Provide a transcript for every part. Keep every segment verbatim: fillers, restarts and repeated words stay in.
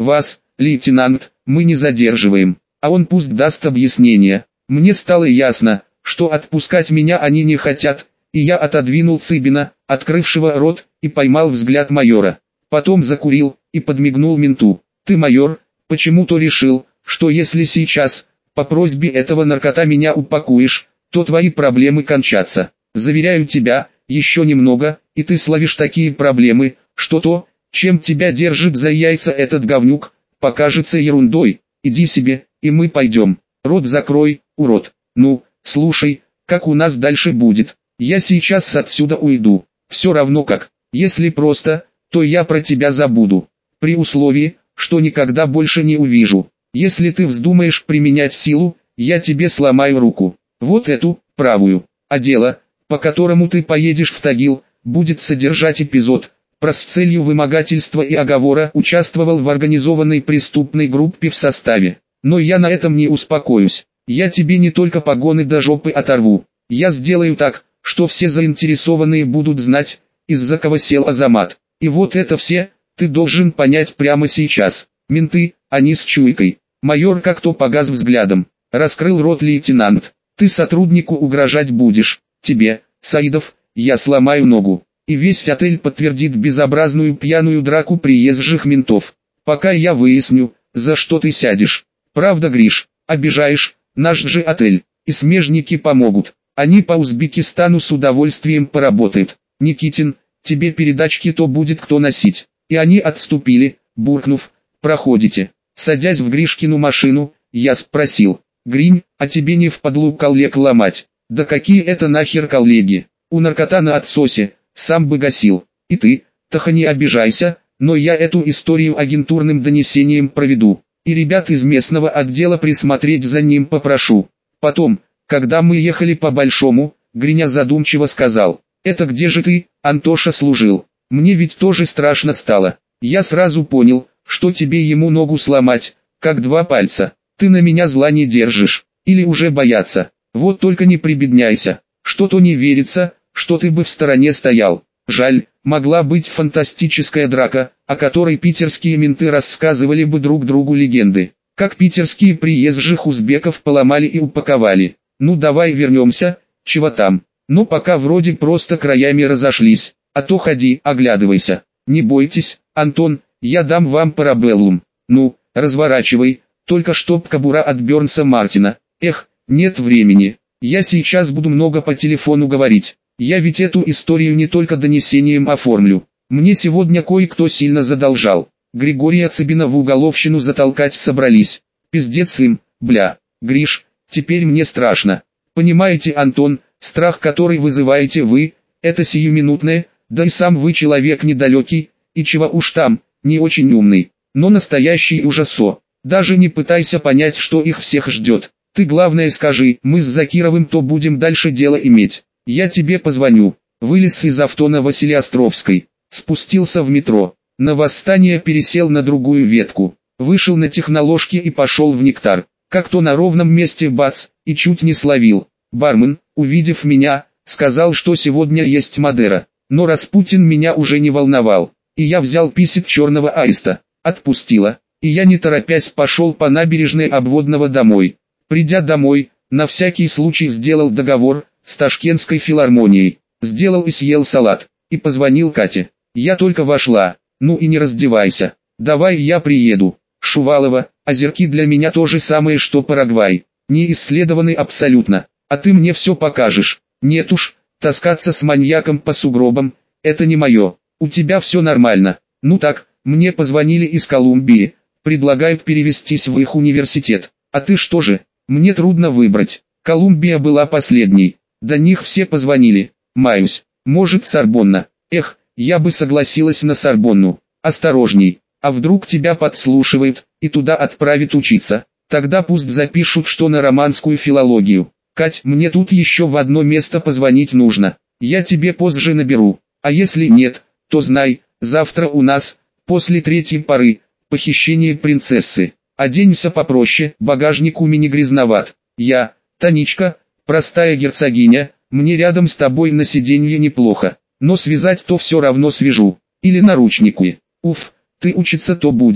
Вас, лейтенант, мы не задерживаем, а он пусть даст объяснение. Мне стало ясно, что отпускать меня они не хотят, и я отодвинул Цыбина, открывшего рот, и поймал взгляд майора. Потом закурил и подмигнул менту. Ты, майор, почему-то решил, что если сейчас, по просьбе этого наркота меня упакуешь, то твои проблемы кончатся. Заверяю тебя, еще немного, и ты словишь такие проблемы, что то, чем тебя держит за яйца этот говнюк, покажется ерундой. Иди себе, и мы пойдем. Рот закрой, урод. Ну, слушай, как у нас дальше будет? Я сейчас отсюда уйду. Все равно как. Если просто, то я про тебя забуду. При условии, что никогда больше не увижу. Если ты вздумаешь применять силу, я тебе сломаю руку. Вот эту, правую. А дело, по которому ты поедешь в Тагил, будет содержать эпизод, про с целью вымогательства и оговора участвовал в организованной преступной группе в составе. Но я на этом не успокоюсь. Я тебе не только погоны до жопы оторву. Я сделаю так, что все заинтересованные будут знать, из-за кого сел Азамат. И вот это все, ты должен понять прямо сейчас. Менты, они с чуйкой. Майор как-то погас взглядом. Раскрыл рот лейтенант. Ты сотруднику угрожать будешь. Тебе, Саидов, я сломаю ногу. И весь отель подтвердит безобразную пьяную драку приезжих ментов. Пока я выясню, за что ты сядешь. Правда, Гриш, обижаешь, наш же отель. И смежники помогут. Они по Узбекистану с удовольствием поработают. Никитин, тебе передачки-то будет кто носить. И они отступили, буркнув: проходите. Садясь в Гришкину машину, я спросил: Гринь, а тебе не впадлу коллег ломать? Да какие это нахер коллеги? У наркота на отсосе, сам бы гасил. И ты, Таха, не обижайся, но я эту историю агентурным донесением проведу. И ребят из местного отдела присмотреть за ним попрошу. Потом, когда мы ехали по Большому, Гриня задумчиво сказал: это где же ты, Антоша, служил? Мне ведь тоже страшно стало. Я сразу понял, что тебе ему ногу сломать, как два пальца. Ты на меня зла не держишь, или уже бояться. Вот только не прибедняйся, что-то не верится, что ты бы в стороне стоял. Жаль, могла быть фантастическая драка, о которой питерские менты рассказывали бы друг другу легенды. Как питерские приезжих узбеков поломали и упаковали. Ну давай вернемся, чего там. Ну пока вроде просто краями разошлись, а то ходи, оглядывайся. Не бойтесь, Антон, я дам вам парабеллум. Ну, разворачивай, только чтоб кобура от Бернса Мартина. Эх, нет времени, я сейчас буду много по телефону говорить. Я ведь эту историю не только донесением оформлю. Мне сегодня кое-кто сильно задолжал. Григория Цыбина в уголовщину затолкать собрались. Пиздец им, бля. Гриш, теперь мне страшно. Понимаете, Антон, страх, который вызываете вы, это сиюминутное, да и сам вы человек недалекий, и чего уж там, не очень умный, но настоящий ужасо. Даже не пытайся понять, что их всех ждет. Ты главное скажи, мы с Закировым то будем дальше дело иметь. Я тебе позвоню. Вылез из авто на Василиостровской, спустился в метро, на Восстание пересел на другую ветку, вышел на Техноложки и пошел в Нектар. Как-то на ровном месте бац, и чуть не словил. Бармен, увидев меня, сказал, что сегодня есть Мадера, но Распутин меня уже не волновал, и я взял писек черного аиста, отпустила, и я не торопясь пошел по набережной Обводного домой. Придя домой, на всякий случай сделал договор с Ташкентской филармонией, сделал и съел салат, и позвонил Кате. Я только вошла: ну и не раздевайся, давай я приеду. Шувалова, озерки для меня то же самое, что Парагвай, не исследованы абсолютно, а ты мне все покажешь. Нет уж, таскаться с маньяком по сугробам, это не мое. У тебя все нормально. Ну так, мне позвонили из Колумбии, предлагают перевестись в их университет. А ты что же? Мне трудно выбрать. Колумбия была последней. До них все позвонили. Маюсь. Может, Сорбонна. Эх, я бы согласилась на Сорбонну. Осторожней. А вдруг тебя подслушивают и туда отправят учиться? Тогда пусть запишут, что на романскую филологию. Кать, мне тут еще в одно место позвонить нужно. Я тебе позже наберу. А если нет, то знай, завтра у нас, после третьей поры, похищение принцессы. Оденься попроще, багажник у меня грязноват. Я, Таничка, простая герцогиня, мне рядом с тобой на сиденье неплохо, но связать то все равно свяжу. Или наручники. Уф, ты учиться то будешь.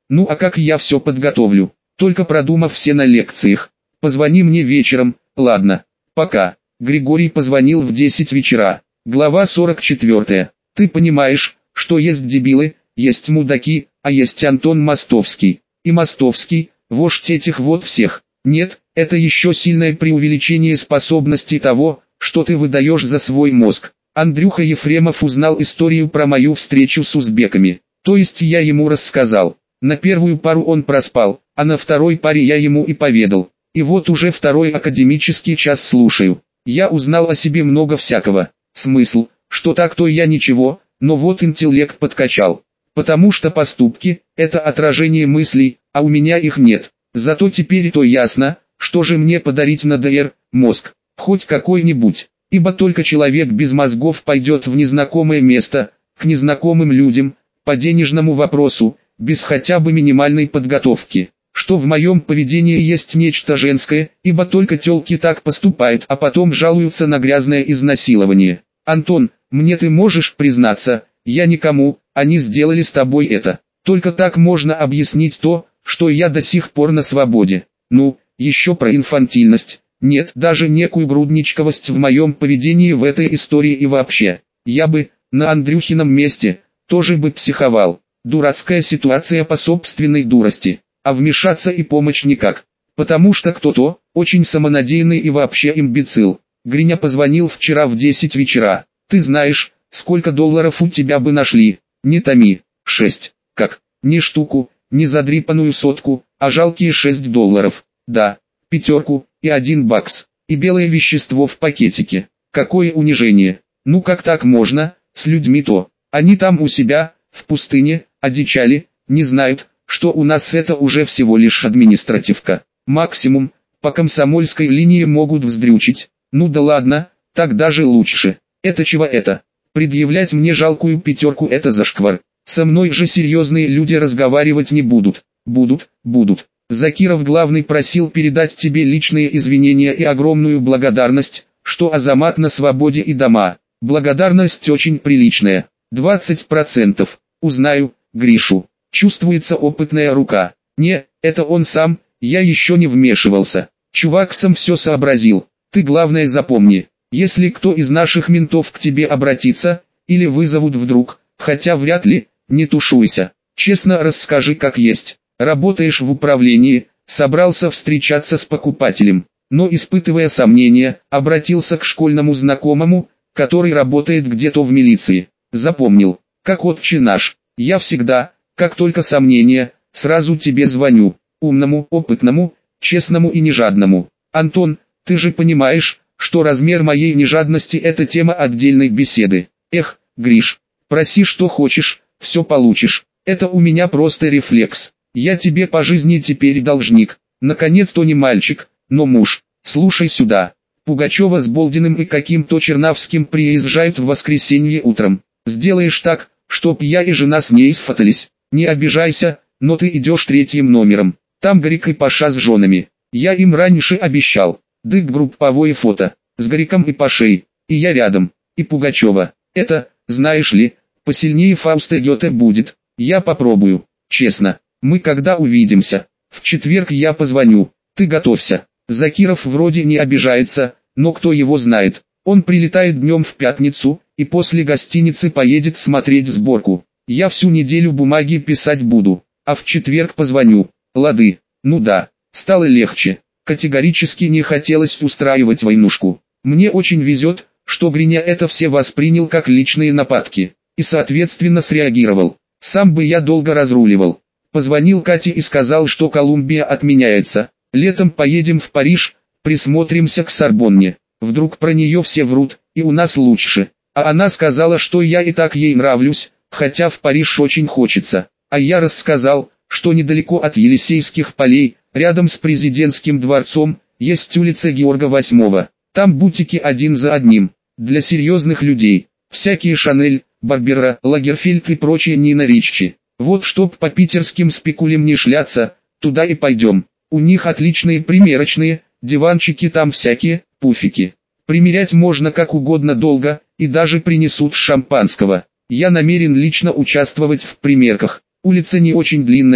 Ну а как я все подготовлю? Только продумав все на лекциях. Позвони мне вечером, ладно? Пока. Григорий позвонил в десять вечера. Глава сорок четвёртая. Ты понимаешь, что есть дебилы, есть мудаки, а есть Антон Мостовский. И Мостовский, вождь этих вот всех. Нет, это еще сильное преувеличение способностей того, что ты выдаешь за свой мозг. Андрюха Ефремов узнал историю про мою встречу с узбеками. То есть я ему рассказал. На первую пару он проспал, а на второй паре я ему и поведал. И вот уже второй академический час слушаю. Я узнал о себе много всякого. Смысл, что так-то я ничего, но вот интеллект подкачал. Потому что поступки – это отражение мыслей, а у меня их нет. Зато теперь и то ясно, что же мне подарить на ДР, мозг, хоть какой-нибудь. Ибо только человек без мозгов пойдет в незнакомое место, к незнакомым людям, по денежному вопросу, без хотя бы минимальной подготовки. Что в моем поведении есть нечто женское, ибо только тёлки так поступают, а потом жалуются на грязное изнасилование. Антон, мне ты можешь признаться, я никому, они сделали с тобой это. Только так можно объяснить то, что я до сих пор на свободе. Ну, еще про инфантильность. Нет, даже некую грудничковость в моем поведении в этой истории и вообще. Я бы, на Андрюхином месте, тоже бы психовал. Дурацкая ситуация по собственной дурости. А вмешаться и помочь никак. Потому что кто-то, очень самонадеянный и вообще имбецил. Гриня позвонил вчера в десять вечера. Ты знаешь, сколько долларов у тебя бы нашли? Не томи. Шесть. Как? Не штуку, не задрипанную сотку, а жалкие шесть долларов. Да, пятерку, и один бакс, и белое вещество в пакетике. Какое унижение. Ну как так можно, с людьми-то? Они там у себя, в пустыне, одичали, не знают, что у нас это уже всего лишь административка. Максимум, по комсомольской линии могут вздрючить. Ну да ладно, так даже лучше. Это чего это? Предъявлять мне жалкую пятерку — это зашквар. Со мной же серьезные люди разговаривать не будут. Будут, будут. Закиров главный просил передать тебе личные извинения и огромную благодарность, что Азамат на свободе и дома. Благодарность очень приличная. двадцать процентов. Узнаю, Гришу. Чувствуется опытная рука. Не, это он сам, я еще не вмешивался. Чувак сам все сообразил. Ты главное запомни, если кто из наших ментов к тебе обратится, или вызовут вдруг, хотя вряд ли, не тушуйся. Честно расскажи как есть. Работаешь в управлении, собрался встречаться с покупателем, но испытывая сомнения, обратился к школьному знакомому, который работает где-то в милиции. Запомнил, как отче наш, я всегда, как только сомнения, сразу тебе звоню, умному, опытному, честному и нежадному. Антон, ты же понимаешь, что размер моей нежадности — это тема отдельной беседы. Эх, Гриш, проси что хочешь, все получишь, это у меня просто рефлекс. Я тебе по жизни теперь должник, наконец-то не мальчик, но муж. Слушай сюда, Пугачева с Болдиным и каким-то Чернавским приезжают в воскресенье утром. Сделаешь так, чтоб я и жена с ней сфотались. Не обижайся, но ты идешь третьим номером. Там Гарик и Паша с женами. Я им раньше обещал. Дык групповое фото. С Гариком и Пашей. И я рядом. И Пугачева. Это, знаешь ли, посильнее Фауста Гёте будет. Я попробую. Честно. Мы когда увидимся? В четверг я позвоню. Ты готовься. Закиров вроде не обижается, но кто его знает. Он прилетает днем в пятницу, и после гостиницы поедет смотреть сборку. Я всю неделю бумаги писать буду, а в четверг позвоню. Лады. Ну да, стало легче. Категорически не хотелось устраивать войнушку. Мне очень везет, что Гриня это все воспринял как личные нападки, и соответственно среагировал. Сам бы я долго разруливал. Позвонил Кате и сказал, что Колумбия отменяется. Летом поедем в Париж, присмотримся к Сорбонне. Вдруг про нее все врут, и у нас лучше. А она сказала, что я и так ей нравлюсь, хотя в Париж очень хочется. А я рассказал, что недалеко от Елисейских полей, рядом с президентским дворцом, есть улица Георга восьмого. Там бутики один за одним, для серьезных людей. Всякие Шанель, Барбера, Лагерфельд и прочие Нина Риччи. Вот чтоб по питерским спекулям не шляться, туда и пойдем. У них отличные примерочные, диванчики там всякие, пуфики. Примерять можно как угодно долго, и даже принесут шампанского. Я намерен лично участвовать в примерках. Улица не очень длинная,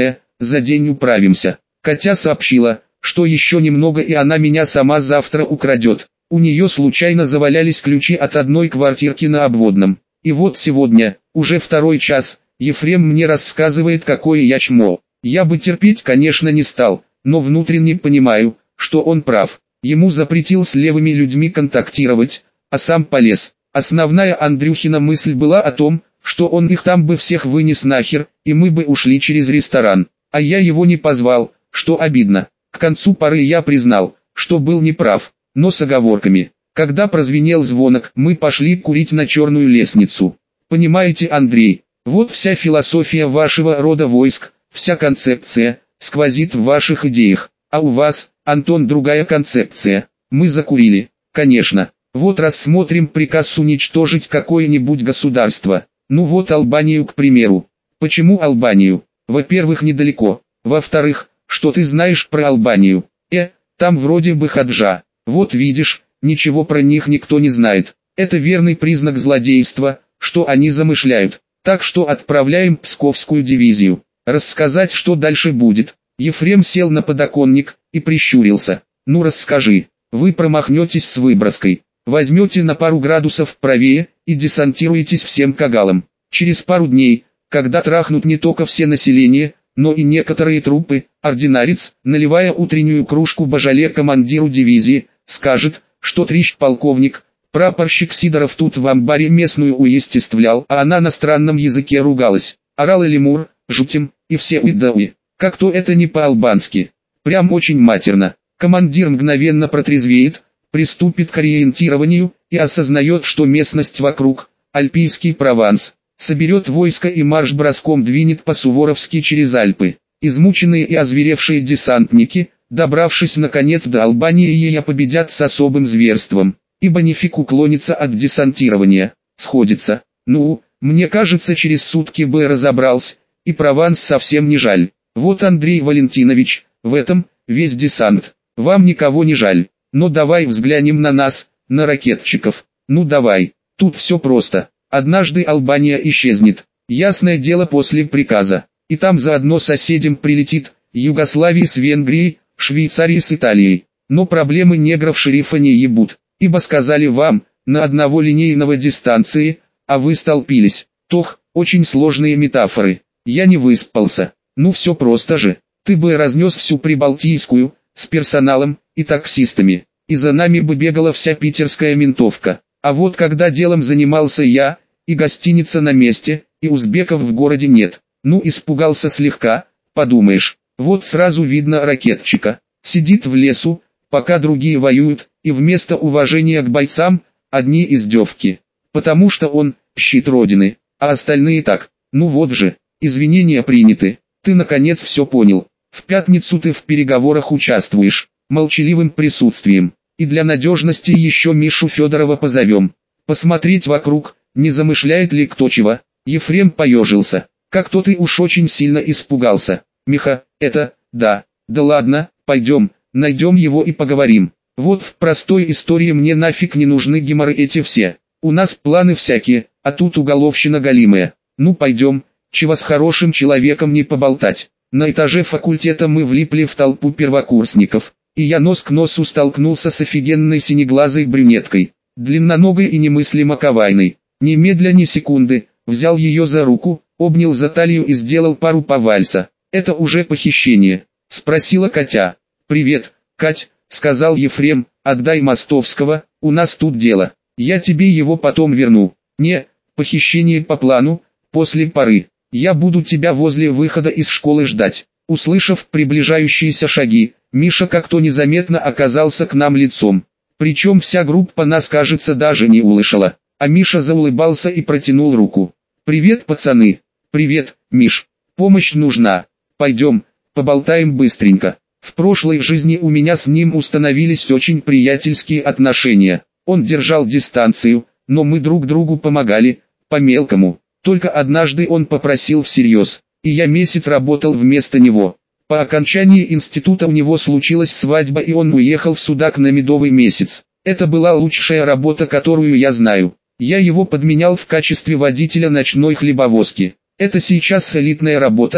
за день управимся. Катя сообщила, что еще немного и она меня сама завтра украдет. У нее случайно завалялись ключи от одной квартирки на Обводном. И вот сегодня, уже второй час, Ефрем мне рассказывает, какое я чмо. Я бы терпеть, конечно, не стал, но внутренне понимаю, что он прав. Ему запретил с левыми людьми контактировать, а сам полез. Основная Андрюхина мысль была о том, что он их там бы всех вынес нахер, и мы бы ушли через ресторан. А я его не позвал, что обидно. К концу поры я признал, что был неправ, но с оговорками. Когда прозвенел звонок, мы пошли курить на черную лестницу. Понимаете, Андрей, вот вся философия вашего рода войск, вся концепция, сквозит в ваших идеях. А у вас, Антон, другая концепция. Мы закурили, конечно. Вот рассмотрим приказ уничтожить какое-нибудь государство. Ну вот Албанию, к примеру. Почему Албанию? Во-первых, недалеко. Во-вторых, что ты знаешь про Албанию? Э, там вроде бы хаджа. Вот видишь, ничего про них никто не знает. Это верный признак злодейства, что они замышляют. Так что отправляем Псковскую дивизию. Рассказать, что дальше будет. Ефрем сел на подоконник и прищурился. Ну расскажи, вы промахнетесь с выброской. Возьмете на пару градусов правее и десантируетесь всем кагалом. Через пару дней, когда трахнут не только все население, но и некоторые трупы, ординарец, наливая утреннюю кружку божале командиру дивизии, скажет, что трещ полковник, прапорщик Сидоров тут в амбаре местную уестествлял, а она на странном языке ругалась. Орал и лемур, жутим, и все уидауи. Как-то это не по-албански. Прям очень матерно. Командир мгновенно протрезвеет, приступит к ориентированию и осознает, что местность вокруг, Альпийский Прованс, соберет войско и марш-броском двинет по-суворовски через Альпы. Измученные и озверевшие десантники, добравшись наконец до Албании, ее победят с особым зверством, ибо нефиг уклонится от десантирования. Сходится. Ну, мне кажется, через сутки бы разобрался, и Прованс совсем не жаль. Вот, Андрей Валентинович, в этом весь десант. Вам никого не жаль. Но давай взглянем на нас, на ракетчиков. Ну давай, тут все просто. Однажды Албания исчезнет. Ясное дело, после приказа. И там заодно соседям прилетит, Югославии с Венгрией, Швейцарии с Италией. Но проблемы негров шерифа не ебут. Ибо сказали вам, на одного линейного дистанции, а вы столпились. Тох, очень сложные метафоры. Я не выспался. Ну все просто же. Ты бы разнес всю Прибалтийскую, с персоналом и таксистами, и за нами бы бегала вся питерская ментовка. А вот когда делом занимался я, и гостиница на месте, и узбеков в городе нет, ну испугался слегка, подумаешь, вот сразу видно ракетчика, сидит в лесу, пока другие воюют, и вместо уважения к бойцам, одни издевки, потому что он, щит родины, а остальные так, ну вот же, извинения приняты, ты наконец все понял. В пятницу ты в переговорах участвуешь, молчаливым присутствием, и для надежности еще Мишу Федорова позовем. Посмотреть вокруг, не замышляет ли кто чего. Ефрем поежился. Как-то ты уж очень сильно испугался. Миха, это, да, да ладно, пойдем, найдем его и поговорим. Вот в простой истории мне нафиг не нужны геморы эти все. У нас планы всякие, а тут уголовщина галимая. Ну пойдем, чего с хорошим человеком не поболтать. На этаже факультета мы влипли в толпу первокурсников, и я нос к носу столкнулся с офигенной синеглазой брюнеткой, длинноногой и немыслимо кавайной. Немедля ни секунды, взял ее за руку, обнял за талию и сделал пару по вальса. «Это уже похищение?» — спросила Катя. «Привет, Кать», — сказал Ефрем, — «отдай Мостовского, у нас тут дело. Я тебе его потом верну». «Не, похищение по плану, после поры. Я буду тебя возле выхода из школы ждать». Услышав приближающиеся шаги, Миша как-то незаметно оказался к нам лицом. Причем вся группа нас, кажется, даже не услышала. А Миша заулыбался и протянул руку. «Привет, пацаны». «Привет, Миш. Помощь нужна. Пойдем, поболтаем быстренько». В прошлой жизни у меня с ним установились очень приятельские отношения. Он держал дистанцию, но мы друг другу помогали, по-мелкому. Только однажды он попросил всерьез, и я месяц работал вместо него. По окончании института у него случилась свадьба, и он уехал в Судак на медовый месяц. Это была лучшая работа, которую я знаю. Я его подменял в качестве водителя ночной хлебовозки. Это сейчас элитная работа,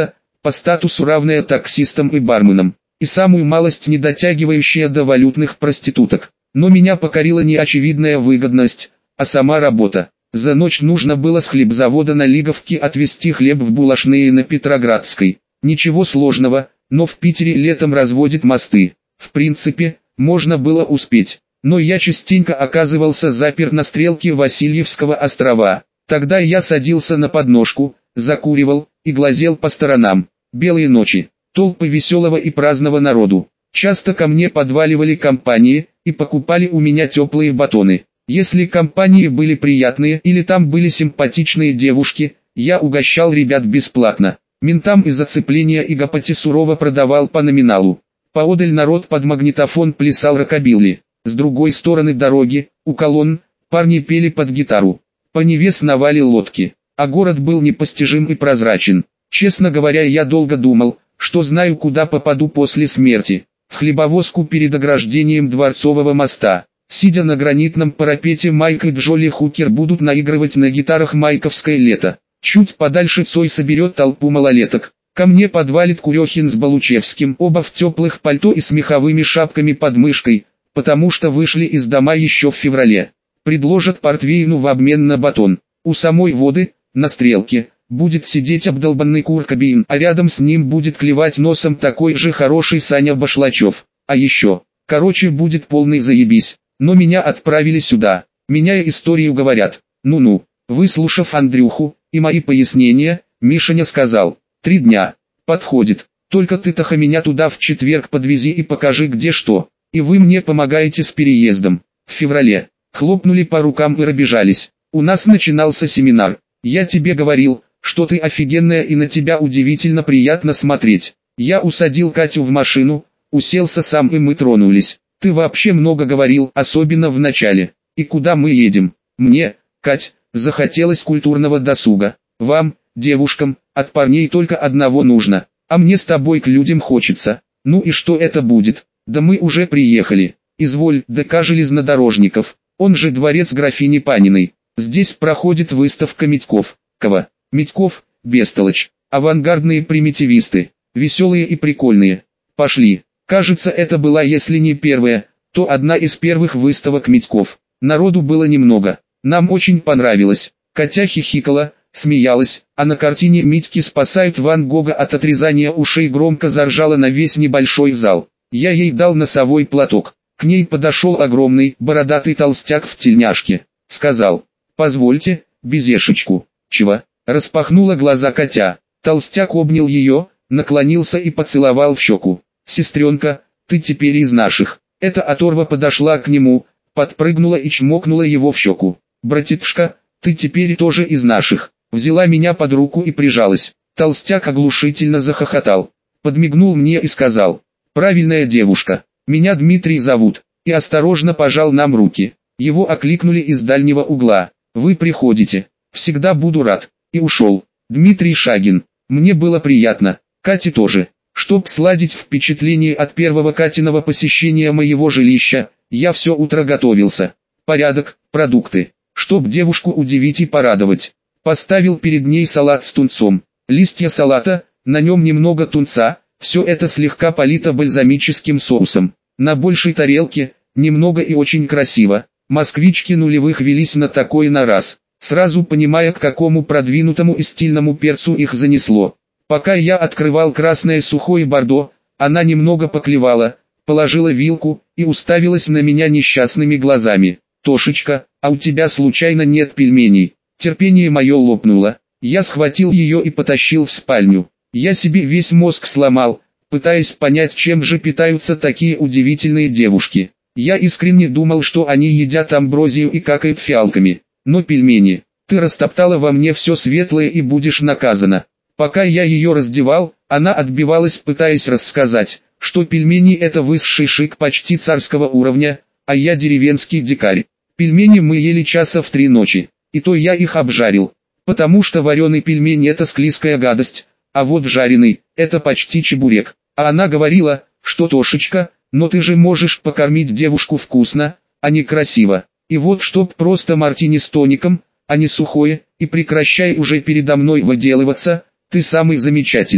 по статусу равная таксистам и барменам, и самую малость не дотягивающая до валютных проституток. Но меня покорила не очевидная выгодность, а сама работа. За ночь нужно было с хлебзавода на Лиговке отвезти хлеб в булочные на Петроградской. Ничего сложного, но в Питере летом разводят мосты. В принципе, можно было успеть. Но я частенько оказывался заперт на стрелке Васильевского острова. Тогда я садился на подножку, закуривал и глазел по сторонам. Белые ночи, толпы веселого и праздного народу. Часто ко мне подваливали компании и покупали у меня теплые батоны. Если компании были приятные или там были симпатичные девушки, я угощал ребят бесплатно. Ментам из зацепления и гопоти сурово продавал по номиналу. Поодаль народ под магнитофон плясал рокобилли. С другой стороны дороги, у колонн, парни пели под гитару. По Неве сновали лодки, а город был непостижим и прозрачен. Честно говоря, я долго думал, что знаю, куда попаду после смерти. В хлебовозку перед ограждением Дворцового моста. Сидя на гранитном парапете, Майк и Джоли Хукер будут наигрывать на гитарах «Майковское лето». Чуть подальше Цой соберет толпу малолеток. Ко мне подвалит Курехин с Балучевским, оба в теплых пальто и с меховыми шапками под мышкой, потому что вышли из дома еще в феврале. Предложат портвейну в обмен на батон. У самой воды, на стрелке, будет сидеть обдолбанный Куркабин, а рядом с ним будет клевать носом такой же хороший Саня Башлачев. А еще, короче, будет полный заебись. Но меня отправили сюда. Меняя историю, говорят. Ну-ну. Выслушав Андрюху и мои пояснения, Мишаня сказал: «Три дня. Подходит. Только ты, Таха, меня туда в четверг подвези и покажи, где что. И вы мне помогаете с переездом». В феврале. Хлопнули по рукам и разбежались. У нас начинался семинар. Я тебе говорил, что ты офигенная и на тебя удивительно приятно смотреть. Я усадил Катю в машину, уселся сам и мы тронулись. Ты вообще много говорил, особенно в начале. И куда мы едем? Мне, Кать, захотелось культурного досуга. Вам, девушкам, от парней только одного нужно. А мне с тобой к людям хочется. Ну и что это будет? Да мы уже приехали. Изволь, ДК железнодорожников. Он же дворец графини Паниной. Здесь проходит выставка Митьков. Кого? Митьков, бестолочь. Авангардные примитивисты. Веселые и прикольные. Пошли. Кажется, это была, если не первая, то одна из первых выставок Митьков. Народу было немного. Нам очень понравилось. Катя хихикала, смеялась, а на картине Митьки спасают Ван Гога от отрезания ушей громко заржала на весь небольшой зал. Я ей дал носовой платок. К ней подошел огромный, бородатый толстяк в тельняшке. Сказал: «Позвольте, безешечку». «Чего?» — распахнула глаза Катя. Толстяк обнял ее, наклонился и поцеловал в щеку. «Сестренка, ты теперь из наших». Эта оторва подошла к нему, подпрыгнула и чмокнула его в щеку. «Братишка, ты теперь тоже из наших». Взяла меня под руку и прижалась. Толстяк оглушительно захохотал. Подмигнул мне и сказал: «Правильная девушка, меня Дмитрий зовут», и осторожно пожал нам руки. Его окликнули из дальнего угла: «Вы приходите, всегда буду рад», и ушел. Дмитрий Шагин. Мне было приятно, Кате тоже. Чтоб сладить впечатление от первого Катиного посещения моего жилища, я все утро готовился. Порядок, продукты. Чтоб девушку удивить и порадовать. Поставил перед ней салат с тунцом. Листья салата, на нем немного тунца, все это слегка полито бальзамическим соусом. На большей тарелке, немного и очень красиво. Москвички нулевых велись на такое на раз, сразу понимая, к какому продвинутому и стильному перцу их занесло. Пока я открывал красное сухое бордо, она немного поклевала, положила вилку и уставилась на меня несчастными глазами. «Тошечка, а у тебя случайно нет пельменей?» Терпение мое лопнуло. Я схватил ее и потащил в спальню. Я себе весь мозг сломал, пытаясь понять, чем же питаются такие удивительные девушки. Я искренне думал, что они едят амброзию и какают фиалками. Но пельмени, ты растоптала во мне все светлое и будешь наказана. Пока я ее раздевал, она отбивалась, пытаясь рассказать, что пельмени это высший шик почти царского уровня, а я деревенский дикарь. Пельмени мы ели часа в три ночи, и то я их обжарил, потому что вареный пельмень это склизкая гадость, а вот жареный, это почти чебурек. А она говорила, что Тошечка, но ты же можешь покормить девушку вкусно, а не красиво. И вот чтоб просто мартини с тоником, а не сухое, и прекращай уже передо мной выделываться, ты самый замечательный.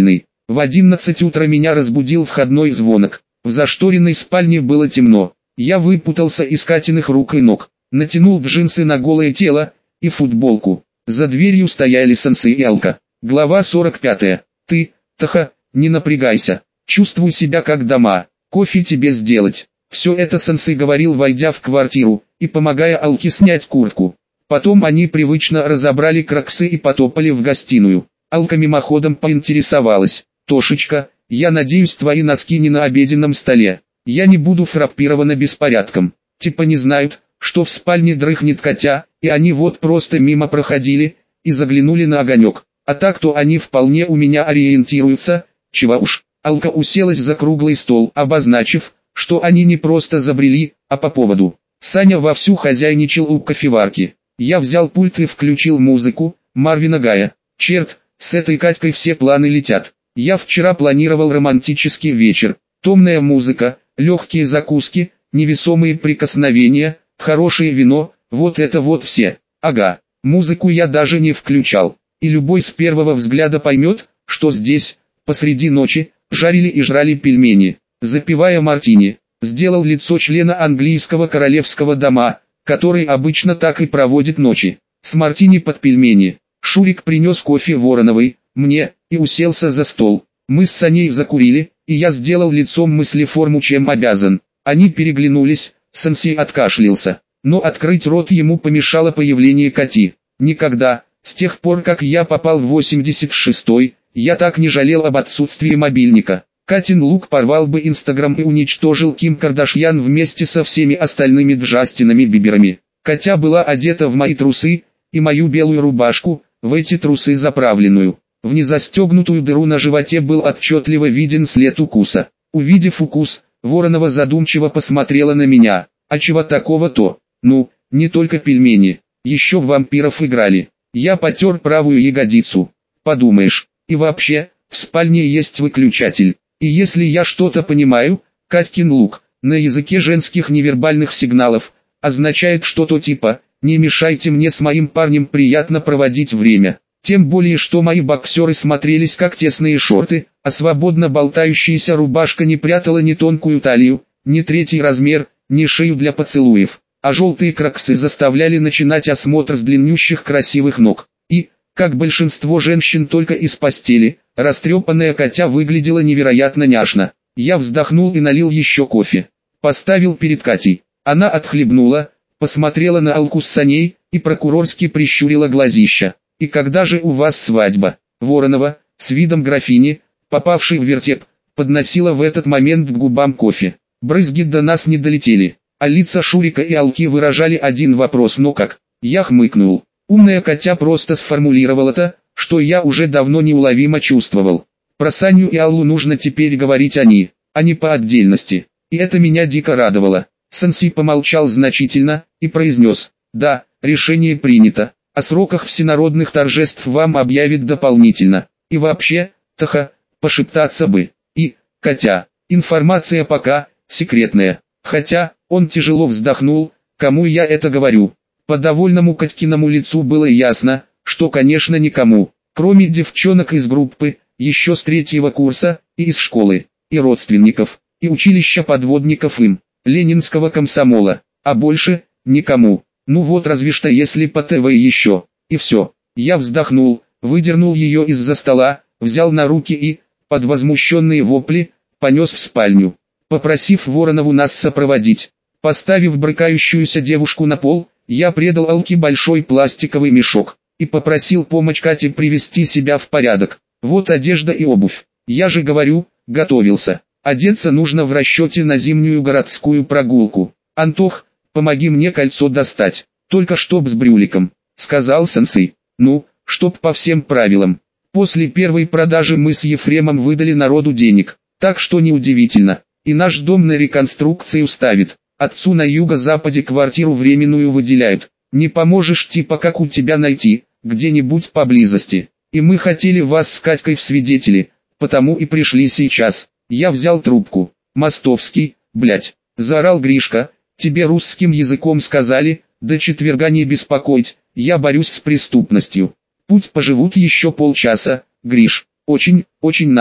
В одиннадцать утра меня разбудил входной звонок. В зашторенной спальне было темно. Я выпутался из Катиных рук и ног, натянул джинсы на голое тело и футболку. За дверью стояли Сенсей и Алка. Глава сорок пятая. Ты, Таха, не напрягайся. Чувствуй себя как дома. Кофе тебе сделать. Все это Сенсей говорил, войдя в квартиру и помогая Алке снять куртку. Потом они привычно разобрали кроксы и потопали в гостиную. Алка мимоходом поинтересовалась. «Тошечка, я надеюсь, твои носки не на обеденном столе. Я не буду фраппирована беспорядком. Типа не знают, что в спальне дрыхнет Катя, и они вот просто мимо проходили и заглянули на огонек. А так-то они вполне у меня ориентируются, чего уж». Алка уселась за круглый стол, обозначив, что они не просто забрели, а по поводу. Саня вовсю хозяйничал у кофеварки. Я взял пульт и включил музыку Марвина Гая. Черт, с этой Катькой все планы летят. Я вчера планировал романтический вечер. Томная музыка, легкие закуски, невесомые прикосновения, хорошее вино, вот это вот все. Ага, музыку я даже не включал. И любой с первого взгляда поймет, что здесь, посреди ночи, жарили и жрали пельмени, запивая мартини. Сделал лицо члена английского королевского дома, который обычно так и проводит ночи, с мартини под пельмени. Шурик принес кофе Вороновой, мне, и уселся за стол. Мы с Саней закурили, и я сделал лицом мыслеформу, чем обязан. Они переглянулись, Сенсей откашлялся, но открыть рот ему помешало появление Кати. Никогда, с тех пор как я попал в восемьдесят шестой, я так не жалел об отсутствии мобильника. Катин лук порвал бы Инстаграм и уничтожил Ким Кардашьян вместе со всеми остальными Джастинами Биберами. Катя была одета в мои трусы и мою белую рубашку, в эти трусы заправленную. В незастегнутую дыру на животе был отчетливо виден след укуса. Увидев укус, Воронова задумчиво посмотрела на меня. А чего такого-то? Ну, не только пельмени, еще в вампиров играли. Я потер правую ягодицу. Подумаешь, и вообще, в спальне есть выключатель. И если я что-то понимаю, Катькин лук, на языке женских невербальных сигналов, означает что-то типа «не мешайте мне с моим парнем приятно проводить время». Тем более, что мои боксеры смотрелись как тесные шорты, а свободно болтающаяся рубашка не прятала ни тонкую талию, ни третий размер, ни шею для поцелуев. А желтые кроксы заставляли начинать осмотр с длиннющих красивых ног. И, как большинство женщин только из постели, растрепанная Катя выглядела невероятно няшно. Я вздохнул и налил еще кофе. Поставил перед Катей. Она отхлебнула, посмотрела на Алку с Саней и прокурорски прищурила глазища. «И когда же у вас свадьба?» Воронова, с видом графини, попавшей в вертеп, подносила в этот момент к губам кофе. Брызги до нас не долетели, а лица Шурика и Алки выражали один вопрос: «но как?». Я хмыкнул. Умная Катя просто сформулировала то, что я уже давно неуловимо чувствовал. Про Саню и Аллу нужно теперь говорить они, а не по отдельности. И это меня дико радовало. Сенсей помолчал значительно и произнес: «Да, решение принято. О сроках всенародных торжеств вам объявят дополнительно. И вообще, Таха, пошептаться бы. И, Катя, информация пока секретная». Хотя, он тяжело вздохнул, кому я это говорю. По довольному Катькиному лицу было ясно, что, конечно, никому, кроме девчонок из группы, еще с третьего курса, и из школы, и родственников, и училища подводников им, ленинского комсомола, а больше, никому. Ну вот разве что если по ТВ еще, и все. Я вздохнул, выдернул ее из-за стола, взял на руки и, под возмущенные вопли, понес в спальню, попросив Воронову нас сопроводить. Поставив брыкающуюся девушку на пол, я предал Алке большой пластиковый мешок и попросил помочь Кате привести себя в порядок. Вот одежда и обувь. Я же говорю, готовился. Одеться нужно в расчете на зимнюю городскую прогулку. «Антох, помоги мне кольцо достать, только чтоб с брюликом», — сказал Сенсей. «Ну, чтоб по всем правилам». После первой продажи мы с Ефремом выдали народу денег, так что неудивительно. И наш дом на реконструкцию ставит. Отцу на юго-западе квартиру временную выделяют. Не поможешь, типа как у тебя найти, где-нибудь поблизости. И мы хотели вас с Катькой в свидетели, потому и пришли сейчас. Я взял трубку. «Мостовский, блять», — заорал Гришка, «тебе русским языком сказали, до четверга не беспокоить, я борюсь с преступностью. Путь поживут еще полчаса, Гриш, очень, очень надо».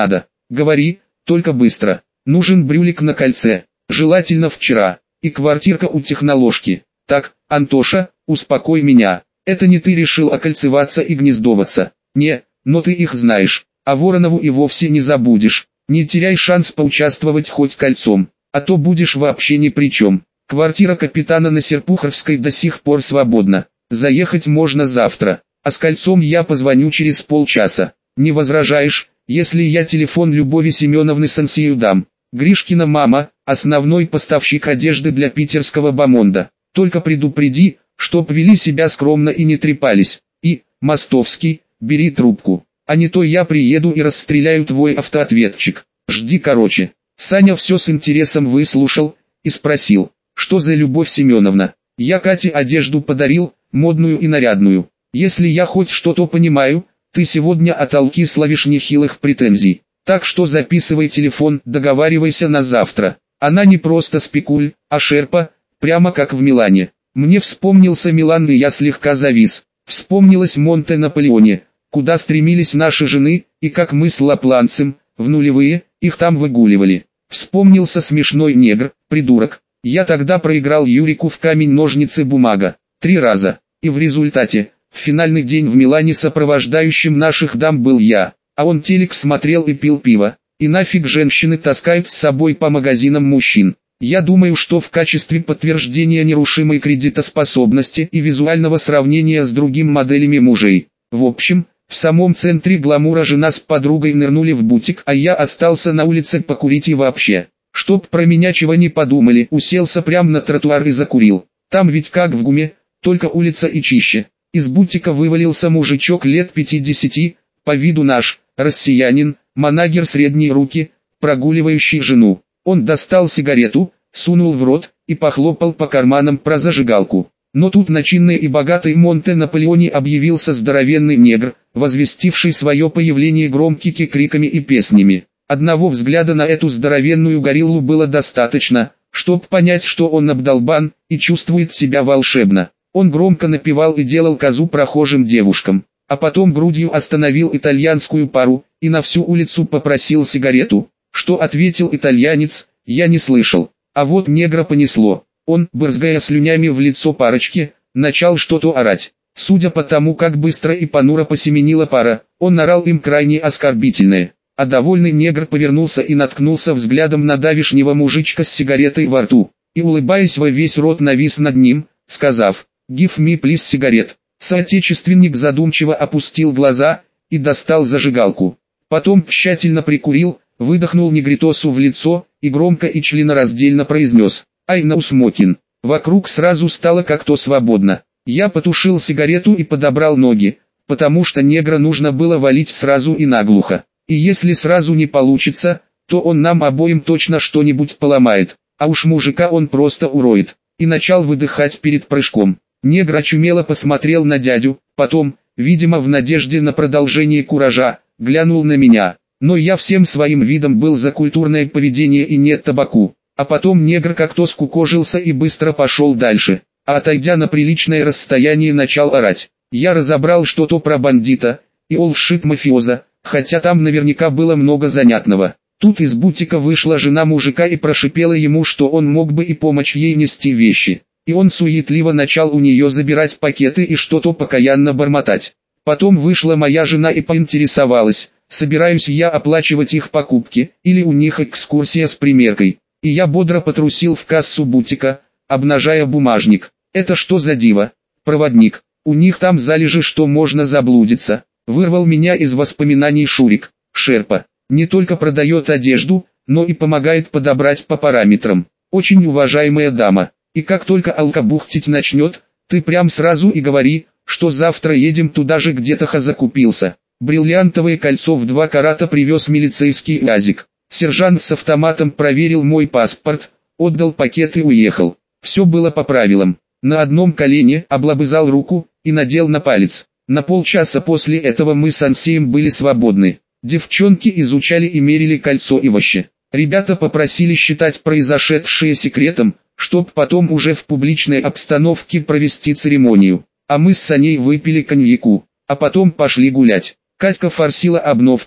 Говори, только быстро. Нужен брюлик на кольце, желательно вчера, и квартирка у техноложки. Так, Антоша, успокой меня. Это не ты решил окольцеваться и гнездоваться. Не, но ты их знаешь, а Воронову и вовсе не забудешь. Не теряй шанс поучаствовать хоть кольцом, а то будешь вообще ни при чем. Квартира капитана на Серпуховской до сих пор свободна. Заехать можно завтра, а с кольцом я позвоню через полчаса. Не возражаешь, если я телефон Любови Семеновны Сансию дам? Гришкина мама, основной поставщик одежды для питерского бомонда. Только предупреди, чтоб вели себя скромно и не трепались. И, Мостовский, бери трубку, а не то я приеду и расстреляю твой автоответчик. Жди короче. Саня все с интересом выслушал и спросил, что за Любовь Семеновна. Я Кате одежду подарил, модную и нарядную. Если я хоть что-то понимаю, ты сегодня от Алки словишь нехилых претензий. Так что записывай телефон, договаривайся на завтра. Она не просто спекуль, а шерпа, прямо как в Милане. Мне вспомнился Милан и я слегка завис. Вспомнилось Монте-Наполеоне, куда стремились наши жены, и как мы с лапландцем, в нулевые, их там выгуливали. Вспомнился смешной негр, придурок. Я тогда проиграл Юрику в камень-ножницы-бумага. Три раза. И в результате, в финальный день в Милане сопровождающим наших дам был я, а он телек смотрел и пил пиво. И нафиг женщины таскают с собой по магазинам мужчин. Я думаю, что в качестве подтверждения нерушимой кредитоспособности и визуального сравнения с другими моделями мужей. В общем, в самом центре гламура жена с подругой нырнули в бутик, а я остался на улице покурить и вообще. Чтоб про меня чего не подумали, уселся прямо на тротуар и закурил. Там ведь как в ГУМе, только улица и чище. Из бутика вывалился мужичок лет пятидесяти, по виду наш, россиянин, манагер средней руки, прогуливающий жену. Он достал сигарету, сунул в рот и похлопал по карманам про зажигалку. Но тут на чинной и богатой Монте-Наполеоне объявился здоровенный негр, возвестивший свое появление громкими криками и песнями. Одного взгляда на эту здоровенную гориллу было достаточно, чтобы понять, что он обдолбан и чувствует себя волшебно. Он громко напевал и делал козу прохожим девушкам, а потом грудью остановил итальянскую пару и на всю улицу попросил сигарету. Что ответил итальянец, я не слышал, а вот негра понесло. Он, брызгая слюнями в лицо парочки, начал что-то орать. Судя по тому, как быстро и понуро посеменила пара, он орал им крайне оскорбительное. А довольный негр повернулся и наткнулся взглядом на давишнего мужичка с сигаретой во рту, и улыбаясь во весь рот навис над ним, сказав «Give me please сигарет». Соотечественник задумчиво опустил глаза и достал зажигалку. Потом тщательно прикурил, выдохнул негритосу в лицо и громко и членораздельно произнес «Ай на усмокин». Вокруг сразу стало как-то свободно. Я потушил сигарету и подобрал ноги, потому что негра нужно было валить сразу и наглухо. И если сразу не получится, то он нам обоим точно что-нибудь поломает, а уж мужика он просто уроет. И начал выдыхать перед прыжком. Негр очумело посмотрел на дядю, потом, видимо в надежде на продолжение куража, глянул на меня. Но я всем своим видом был за культурное поведение и нет табаку. А потом негр как-то скукожился и быстро пошел дальше, а отойдя на приличное расстояние начал орать. Я разобрал что-то про бандита и all shit мафиоза, хотя там наверняка было много занятного. Тут из бутика вышла жена мужика и прошипела ему, что он мог бы и помочь ей нести вещи. И он суетливо начал у нее забирать пакеты и что-то покаянно бормотать. Потом вышла моя жена и поинтересовалась, собираюсь я оплачивать их покупки, или у них экскурсия с примеркой. И я бодро потрусил в кассу бутика, обнажая бумажник. Это что за диво? Проводник. У них там залежи, что можно заблудиться. Вырвал меня из воспоминаний Шурик. Шерпа. Не только продает одежду, но и помогает подобрать по параметрам. Очень уважаемая дама. И как только алка бухтить начнет, ты прям сразу и говори, что завтра едем туда же, где Таха закупился. Бриллиантовое кольцо в два карата привез милицейский УАЗик. Сержант с автоматом проверил мой паспорт, отдал пакет и уехал. Все было по правилам. На одном колене облобызал руку и надел на палец. На полчаса после этого мы с Ансеем были свободны. Девчонки изучали и мерили кольцо и вощи. Ребята попросили считать произошедшее секретом, чтоб потом уже в публичной обстановке провести церемонию. А мы с Саней выпили коньяку, а потом пошли гулять. Катька форсила обновками,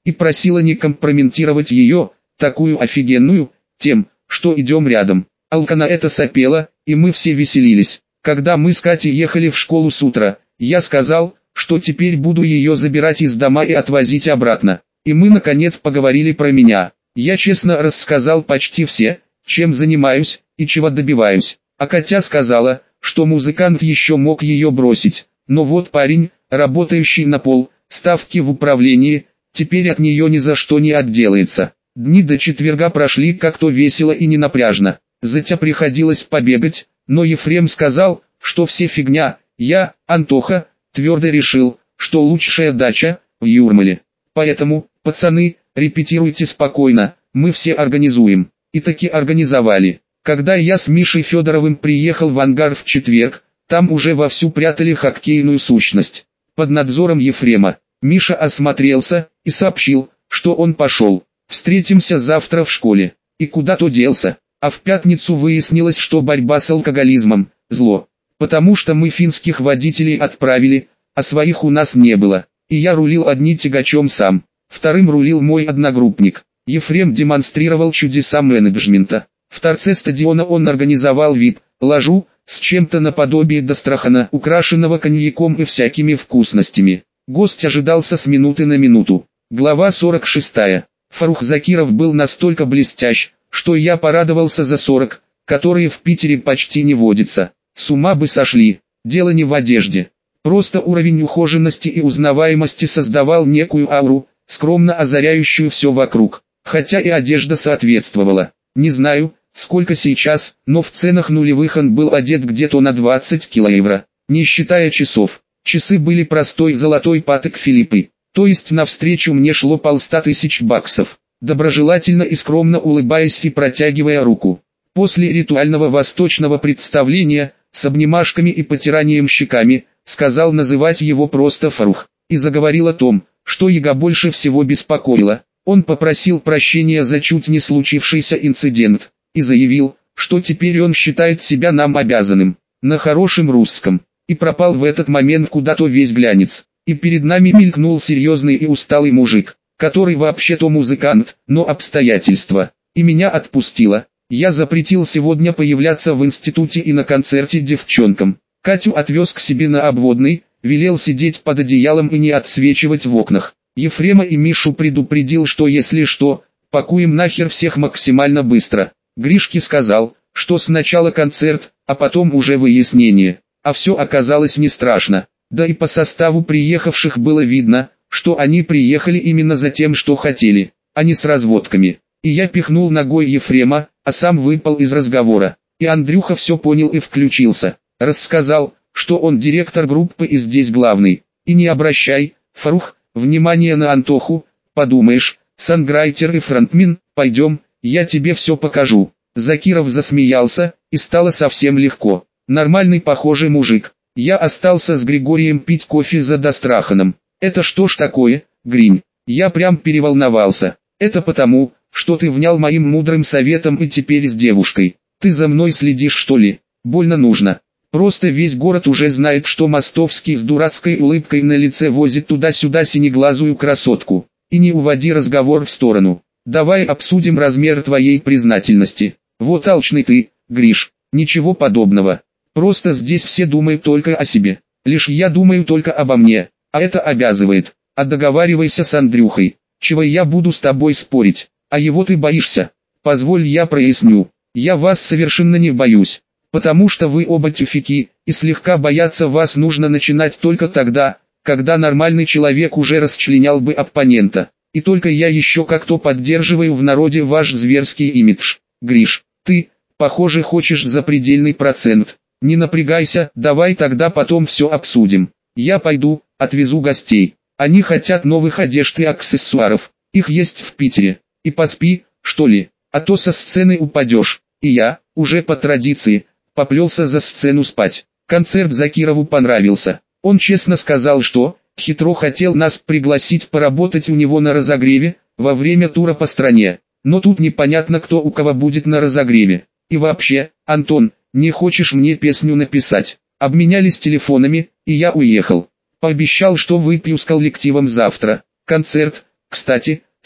и просила не компрометировать ее, такую офигенную, тем, что идем рядом. Алка на это сопела, и мы все веселились. Когда мы с Катей ехали в школу с утра, я сказал, что теперь буду ее забирать из дома и отвозить обратно. И мы наконец поговорили про меня. Я честно рассказал почти все, чем занимаюсь и чего добиваюсь. А Катя сказала, что музыкант еще мог ее бросить. Но вот парень, работающий на пол, ставки в управлении, теперь от нее ни за что не отделается. Дни до четверга прошли как-то весело и ненапряжно. Затя приходилось побегать, но Ефрем сказал, что все фигня. Я, Антоха, твердо решил, что лучшая дача в Юрмале. Поэтому, пацаны, репетируйте спокойно, мы все организуем. И таки организовали. Когда я с Мишей Федоровым приехал в ангар в четверг, там уже вовсю прятали хоккейную сущность. Под надзором Ефрема. Миша осмотрелся и сообщил, что он пошел. Встретимся завтра в школе. И куда-то делся. А в пятницу выяснилось, что борьба с алкоголизмом – зло. Потому что мы финских водителей отправили, а своих у нас не было. И я рулил одним тягачом сам. Вторым рулил мой одногруппник. Ефрем демонстрировал чудеса менеджмента. В торце стадиона он организовал вип-ложу с чем-то наподобие Дастрахана, украшенного коньяком и всякими вкусностями. Гость ожидался с минуты на минуту. Глава сорок шестая. Фарух Закиров был настолько блестящ, что я порадовался за сорок, которые в Питере почти не водятся. С ума бы сошли. Дело не в одежде. Просто уровень ухоженности и узнаваемости создавал некую ауру, скромно озаряющую все вокруг. Хотя и одежда соответствовала. Не знаю, сколько сейчас, но в ценах нулевых он был одет где-то на двадцать килоевро, не считая часов. Часы были простой золотой Патек Филиппы, то есть навстречу мне шло полста тысяч баксов. Доброжелательно и скромно улыбаясь и протягивая руку. После ритуального восточного представления, с обнимашками и потиранием щеками, сказал называть его просто Фарух, и заговорил о том, что его больше всего беспокоило. Он попросил прощения за чуть не случившийся инцидент, и заявил, что теперь он считает себя нам обязанным, на хорошем русском, и пропал в этот момент куда-то весь глянец, и перед нами мелькнул серьезный и усталый мужик, который вообще-то музыкант, но обстоятельства, и меня отпустило. Я запретил сегодня появляться в институте и на концерте девчонкам. Катю отвез к себе на обводный, велел сидеть под одеялом и не отсвечивать в окнах. Ефрема и Мишу предупредил, что если что, пакуем нахер всех максимально быстро. Гришке сказал, что сначала концерт, а потом уже выяснение. А все оказалось не страшно. Да и по составу приехавших было видно, что они приехали именно за тем, что хотели, а не с разводками. И я пихнул ногой Ефрема, а сам выпал из разговора. И Андрюха все понял и включился. Рассказал, что он директор группы и здесь главный. И не обращай, Фарух, внимание на Антоху, подумаешь, санграйтер и фронтмен, пойдем, я тебе все покажу. Закиров засмеялся, и стало совсем легко. Нормальный похожий мужик. Я остался с Григорием пить кофе за Дастраханом. Это что ж такое, Гринь? Я прям переволновался. Это потому, что ты внял моим мудрым советом и теперь с девушкой. Ты за мной следишь, что ли? Больно нужно. Просто весь город уже знает, что Мостовский с дурацкой улыбкой на лице возит туда-сюда синеглазую красотку. И не уводи разговор в сторону. Давай обсудим размер твоей признательности. Вот алчный ты, Гриш. Ничего подобного. Просто здесь все думают только о себе. Лишь я думаю только обо мне. А это обязывает. А договаривайся с Андрюхой. Чего я буду с тобой спорить? А его ты боишься? Позволь я проясню. Я вас совершенно не боюсь. Потому что вы оба тюфяки, и слегка бояться вас нужно начинать только тогда, когда нормальный человек уже расчленял бы оппонента. И только я еще как-то поддерживаю в народе ваш зверский имидж. Гриш, ты, похоже, хочешь запредельный процент. Не напрягайся, давай тогда потом все обсудим. Я пойду, отвезу гостей. Они хотят новых одежд и аксессуаров. Их есть в Питере. И поспи, что ли, а то со сцены упадешь. И я, уже по традиции, поплелся за сцену спать. Концерт Закирову понравился. Он честно сказал, что хитро хотел нас пригласить поработать у него на разогреве, во время тура по стране. Но тут непонятно, кто у кого будет на разогреве. И вообще, Антон, не хочешь мне песню написать? Обменялись телефонами, и я уехал. Пообещал, что выпью с коллективом завтра. Концерт, кстати,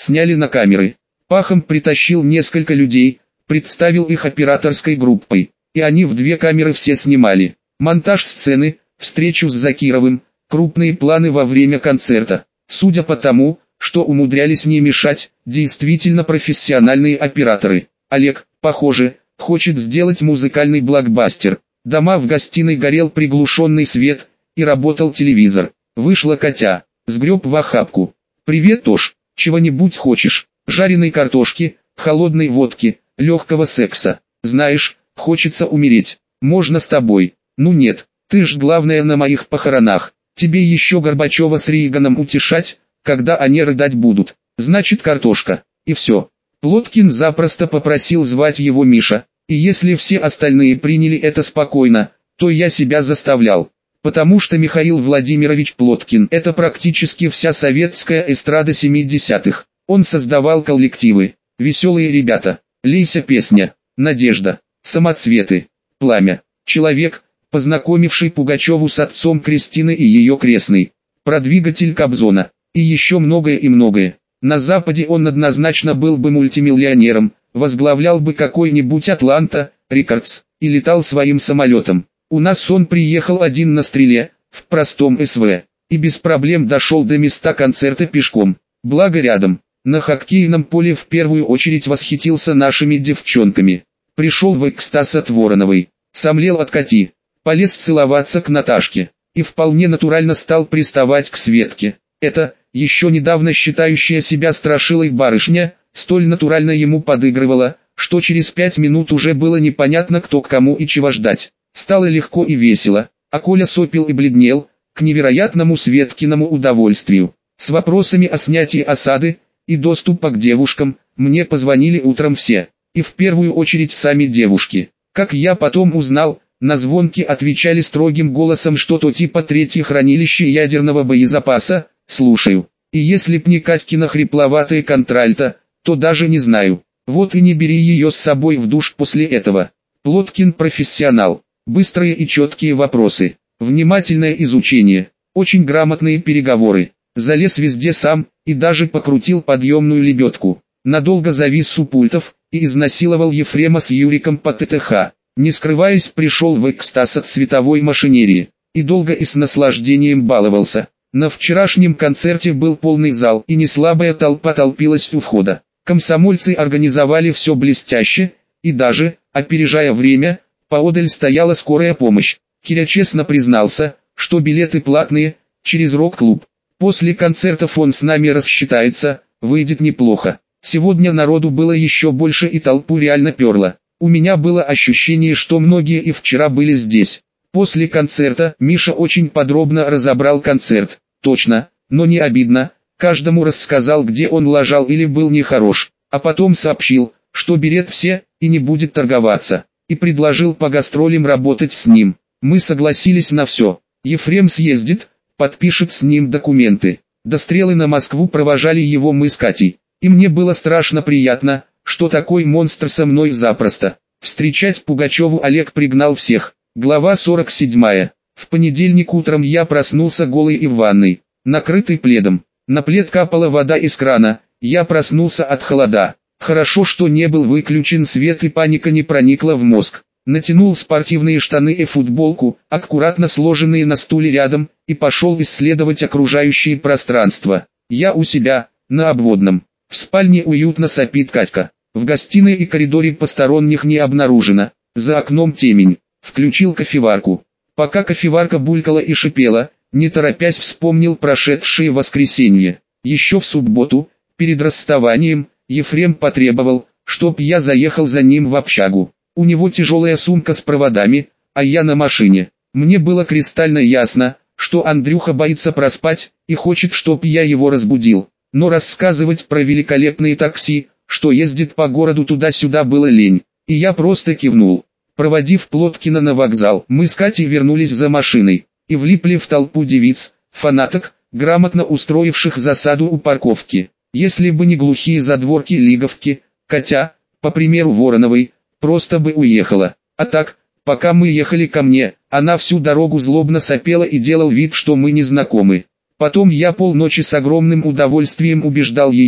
сняли на камеры. Пахом притащил несколько людей, представил их операторской группой, и они в две камеры все снимали. Монтаж сцены, встречу с Закировым, крупные планы во время концерта. Судя по тому, что умудрялись не мешать, действительно профессиональные операторы. Олег, похоже, хочет сделать музыкальный блокбастер. Дома в гостиной горел приглушенный свет, и работал телевизор. Вышла Катя, сгреб в охапку. «Привет, Тош, чего-нибудь хочешь? Жареной картошки, холодной водки, легкого секса. Знаешь, хочется умереть. Можно с тобой?» «Ну нет, ты ж главное на моих похоронах. Тебе еще Горбачева с Рейганом утешать, когда они рыдать будут. Значит, картошка». И все. Плоткин запросто попросил звать его Миша, и если все остальные приняли это спокойно, то я себя заставлял. Потому что Михаил Владимирович Плоткин – это практически вся советская эстрада семидесятых. Он создавал коллективы, веселые ребята, Лейся песня, Надежда, Самоцветы, Пламя. Человек, познакомивший Пугачеву с отцом Кристины и ее крестной, продвигатель Кобзона, и еще многое и многое. На Западе он однозначно был бы мультимиллионером, возглавлял бы какой-нибудь Атланта, Рекордс, и летал своим самолетом. У нас он приехал один на стреле, в простом СВ, и без проблем дошел до места концерта пешком, благо рядом. На хоккейном поле в первую очередь восхитился нашими девчонками. Пришел в экстаз от Вороновой, сомлел от Кати, полез целоваться к Наташке, и вполне натурально стал приставать к Светке. Это, еще недавно считающая себя страшилой барышня, столь натурально ему подыгрывала, что через пять минут уже было непонятно, кто к кому и чего ждать. Стало легко и весело, а Коля сопел и бледнел, к невероятному Светкиному удовольствию. С вопросами о снятии осады и доступа к девушкам мне позвонили утром все, и в первую очередь сами девушки. Как я потом узнал, на звонки отвечали строгим голосом что-то типа «третье хранилище ядерного боезапаса», «слушаю». И если б не Катькина хрипловатая контральта, то даже не знаю. Вот и не бери ее с собой в душ после этого. Плоткин профессионал. Быстрые и четкие вопросы, внимательное изучение, очень грамотные переговоры. Залез везде сам, и даже покрутил подъемную лебедку. Надолго завис у пультов, и изнасиловал Ефрема с Юриком по ТТХ. Не скрываясь, пришел в экстаз от световой машинерии. И долго и с наслаждением баловался. На вчерашнем концерте был полный зал, и неслабая толпа толпилась у входа. Комсомольцы организовали все блестяще, и даже, опережая время, поодаль стояла скорая помощь. Киря честно признался, что билеты платные, через рок-клуб. После концертов он с нами рассчитается, выйдет неплохо. Сегодня народу было еще больше и толпу реально перло. У меня было ощущение, что многие и вчера были здесь. После концерта Миша очень подробно разобрал концерт. Точно, но не обидно. Каждому рассказал, где он лажал или был нехорош. А потом сообщил, что берет все, и не будет торговаться. И предложил по гастролям работать с ним. Мы согласились на все. Ефрем съездит, подпишет с ним документы. До стрелы на Москву провожали его мы с Катей. И мне было страшно приятно, что такой монстр со мной запросто. Встречать Пугачеву Олег пригнал всех. Глава сорок седьмая. В понедельник утром я проснулся голый и в ванной, накрытый пледом. На плед капала вода из крана, я проснулся от холода. Хорошо, что не был выключен свет и паника не проникла в мозг. Натянул спортивные штаны и футболку, аккуратно сложенные на стуле рядом, и пошел исследовать окружающее пространство. Я у себя, на обводном. В спальне уютно сопит Катька. В гостиной и коридоре посторонних не обнаружено. За окном темень. Включил кофеварку. Пока кофеварка булькала и шипела, не торопясь вспомнил прошедшее воскресенье. Еще в субботу, перед расставанием, Ефрем потребовал, чтоб я заехал за ним в общагу. У него тяжелая сумка с проводами, а я на машине. Мне было кристально ясно, что Андрюха боится проспать, и хочет, чтоб я его разбудил. Но рассказывать про великолепные такси, что ездит по городу туда-сюда, было лень. И я просто кивнул. Проводив Плоткина на вокзал, мы с Катей вернулись за машиной, и влипли в толпу девиц, фанаток, грамотно устроивших засаду у парковки. Если бы не глухие задворки Лиговки, Катя, по примеру Вороновой, просто бы уехала. А так, пока мы ехали ко мне, она всю дорогу злобно сопела и делал вид, что мы не знакомы. Потом я полночи с огромным удовольствием убеждал ее,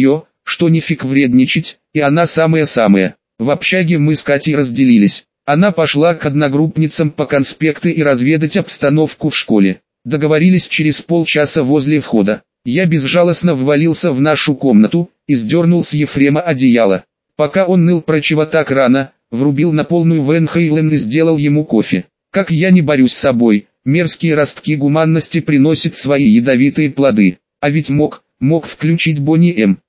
что нифиг вредничать, и она самая-самая. В общаге мы с Катей разделились. Она пошла к одногруппницам по конспекты и разведать обстановку в школе. Договорились через полчаса возле входа. Я безжалостно ввалился в нашу комнату и сдернул с Ефрема одеяло. Пока он ныл про чего так рано, врубил на полную Ван Хейлен и сделал ему кофе. Как я не борюсь с собой, мерзкие ростки гуманности приносят свои ядовитые плоды. А ведь мог, мог включить Бонни М.